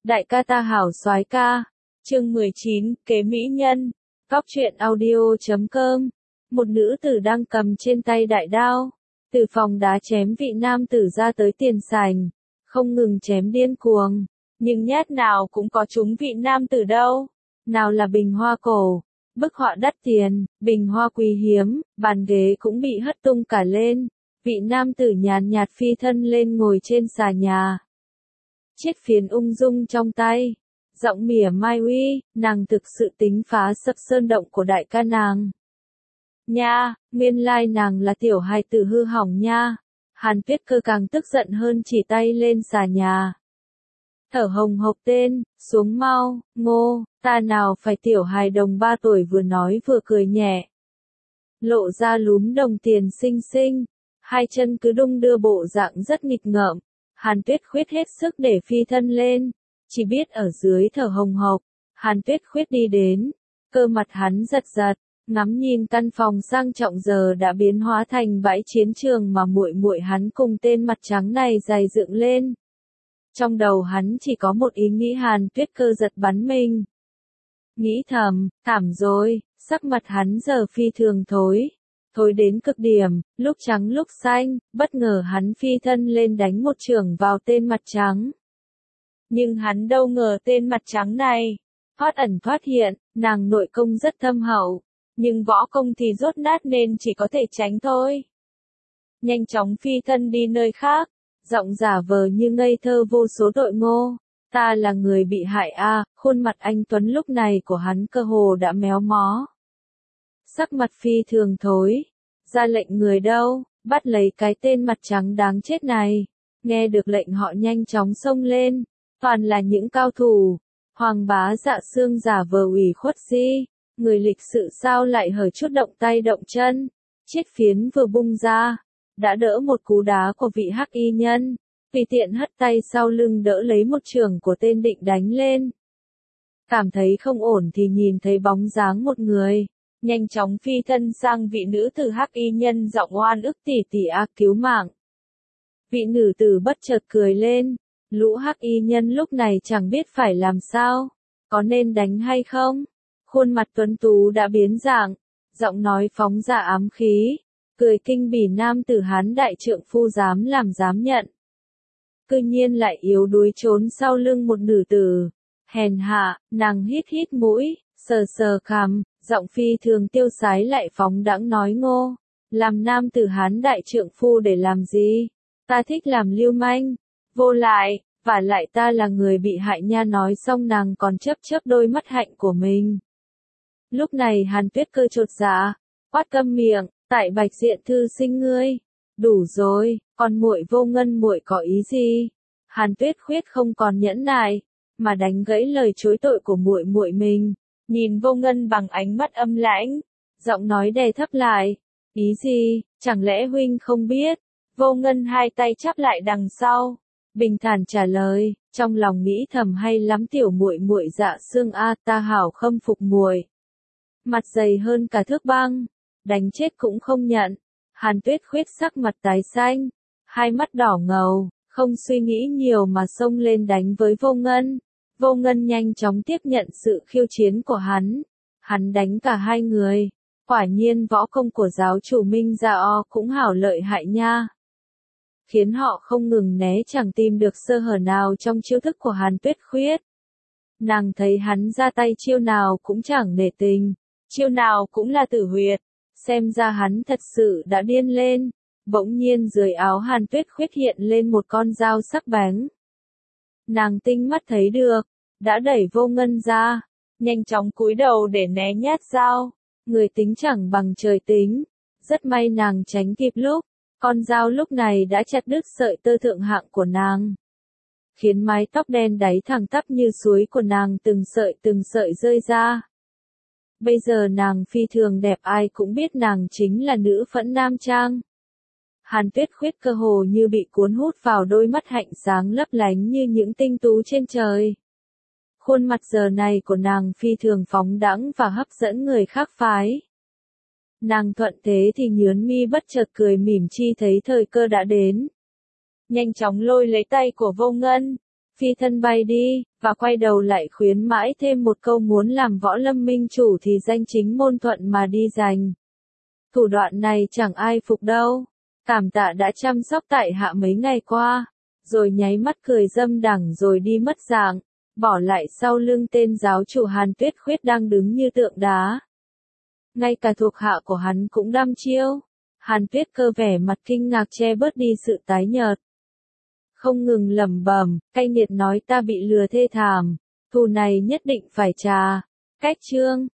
Đại ca ta hảo soái ca. Chương 19, kế mỹ nhân. Góc truyện audio.com. Một nữ tử đang cầm trên tay đại đao, từ phòng đá chém vị nam tử ra tới tiền sảnh, không ngừng chém điên cuồng, nhưng nhát nào cũng có trúng vị nam tử đâu. Nào là bình hoa cổ, bức họa đắt tiền, bình hoa quý hiếm, bàn ghế cũng bị hất tung cả lên. Vị nam tử nhàn nhạt phi thân lên ngồi trên xà nhà, chiếc phiến ung dung trong tay, giọng mỉa mai uy, nàng thực sự tính phá sập sơn động của đại ca nàng. Nha, nguyên lai nàng là tiểu hài tử hư hỏng nha. Hàn Tuyết Cơ càng tức giận hơn, chỉ tay lên xà nhà, thở hồng hộc tên, xuống mau, ngô, ta nào phải tiểu hài đồng 3 tuổi. Vừa nói vừa cười nhẹ, lộ ra lúm đồng tiền xinh xinh, hai chân cứ đung đưa bộ dạng rất nghịch ngợm. Hàn Tuyết Khuyết hết sức để phi thân lên, chỉ biết ở dưới thở hồng hộc. Hàn Tuyết Khuyết đi đến, cơ mặt hắn giật giật, ngắm nhìn căn phòng sang trọng giờ đã biến hóa thành bãi chiến trường mà muội muội hắn cùng tên mặt trắng này dày dựng lên. Trong đầu hắn chỉ có một ý nghĩ, Hàn Tuyết Cơ giật bắn mình. Nghĩ thầm, thảm rồi, sắc mặt hắn giờ phi thường thối đến cực điểm, lúc trắng lúc xanh. Bất ngờ hắn phi thân lên đánh một chưởng vào tên mặt trắng. Nhưng hắn đâu ngờ tên mặt trắng này thoát ẩn thoát hiện, nàng nội công rất thâm hậu, nhưng võ công thì dốt nát nên chỉ có thể tránh thôi. Nhanh chóng phi thân đi nơi khác, giọng giả vờ như ngây thơ vô số đội ngô. Ta là người bị hại a. Khuôn mặt anh tuấn lúc này của hắn cơ hồ đã méo mó, sắc mặt phi thường thối, ra lệnh người đâu, bắt lấy cái tên mặt trắng đáng chết này. Nghe được lệnh họ nhanh chóng xông lên, toàn là những cao thủ. Hoàng Bá Dạ Xương giả vờ ủy khuất gì, người lịch sự sao lại hở chút động tay động chân. Chiếc phiến vừa bung ra, đã đỡ một cú đá của vị hắc y nhân, tùy tiện hất tay sau lưng đỡ lấy một chưởng của tên định đánh lên. Cảm thấy không ổn thì nhìn thấy bóng dáng một người, nhanh chóng phi thân sang vị nữ tử hắc y nhân, giọng oan ức tỉ tỉ a cứu mạng. Vị nữ tử bất chợt cười lên, lũ hắc y nhân lúc này chẳng biết phải làm sao, có nên đánh hay không. Khuôn mặt tuấn tú đã biến dạng, giọng nói phóng ra ám khí, cười kinh bỉ nam tử Hán đại trượng phu dám làm dám nhận. Cư nhiên lại yếu đuối trốn sau lưng một nữ tử. Hèn hạ, nàng hít hít mũi, sờ sờ cằm, giọng phi thường tiêu sái lại phóng đãng nói ngô. Làm nam tử Hán đại trượng phu để làm gì? Ta thích làm lưu manh, vô lại, vả lại ta là người bị hại nha. Nói xong nàng còn chớp chớp đôi mắt hạnh của mình. Lúc này Hàn Tuyết Cơ chột dạ, quát câm miệng, tại Bạch Diện thư sinh ngươi. Đủ rồi, còn muội Vô Ngân muội có ý gì? Hàn Tuyết Khuyết không còn nhẫn nại, mà đánh gãy lời chối tội của muội muội mình, nhìn Vô Ngân bằng ánh mắt âm lãnh, giọng nói đè thấp lại, ý gì, chẳng lẽ huynh không biết? Vô Ngân hai tay chắp lại đằng sau, bình thản trả lời, trong lòng nghĩ thầm hay lắm tiểu muội muội Dạ Xương a, ta hảo khâm phục muội. Mặt dày hơn cả thước băng, đánh chết cũng không nhận. Hàn Tuyết Khuyết sắc mặt tái xanh, hai mắt đỏ ngầu, không suy nghĩ nhiều mà xông lên đánh với Vô Ngân. Vô Ngân nhanh chóng tiếp nhận sự khiêu chiến của hắn. Hắn đánh cả hai người. Quả nhiên võ công của giáo chủ Minh Gia O cũng hảo lợi hại nha. Khiến họ không ngừng né, chẳng tìm được sơ hở nào trong chiêu thức của Hàn Tuyết Khuyết. Nàng thấy hắn ra tay chiêu nào cũng chẳng nể tình, chiêu nào cũng là tử huyệt. Xem ra hắn thật sự đã điên lên. Bỗng nhiên dưới áo Hàn Tuyết Khuyết hiện lên một con dao sắc bén. Nàng tinh mắt thấy được, đã đẩy Vô Ngân ra, nhanh chóng cúi đầu để né nhát dao. Người tính chẳng bằng trời tính, rất may nàng tránh kịp lúc, con dao lúc này đã chặt đứt sợi tơ thượng hạng của nàng, khiến mái tóc đen đáy thẳng tắp như suối của nàng từng sợi rơi ra. Bây giờ nàng phi thường đẹp, ai cũng biết nàng chính là nữ phẫn nam trang. Hàn Tuyết Khuyết cơ hồ như bị cuốn hút vào đôi mắt hạnh sáng lấp lánh như những tinh tú trên trời. Khuôn mặt giờ này của nàng phi thường phóng đãng và hấp dẫn người khác phái. Nàng thuận thế thì nhướn mi bất chợt cười mỉm chi thấy thời cơ đã đến. Nhanh chóng lôi lấy tay của Vô Ngân, phi thân bay đi, và quay đầu lại khuyến mãi thêm một câu muốn làm Võ Lâm minh chủ thì danh chính ngôn thuận mà đi giành. Thủ đoạn này chẳng ai phục đâu. Cảm tạ đã chăm sóc tại hạ mấy ngày qua, rồi nháy mắt cười dâm đẳng rồi đi mất dạng, bỏ lại sau lưng tên giáo chủ Hàn Tuyết Khuyết đang đứng như tượng đá. Ngay cả thuộc hạ của hắn cũng đăm chiêu. Hàn Tuyết Cơ vẻ mặt kinh ngạc che bớt đi sự tái nhợt. Không ngừng lẩm bẩm, cay nghiệt nói ta bị lừa thê thảm, thù này nhất định phải trả. Cách chương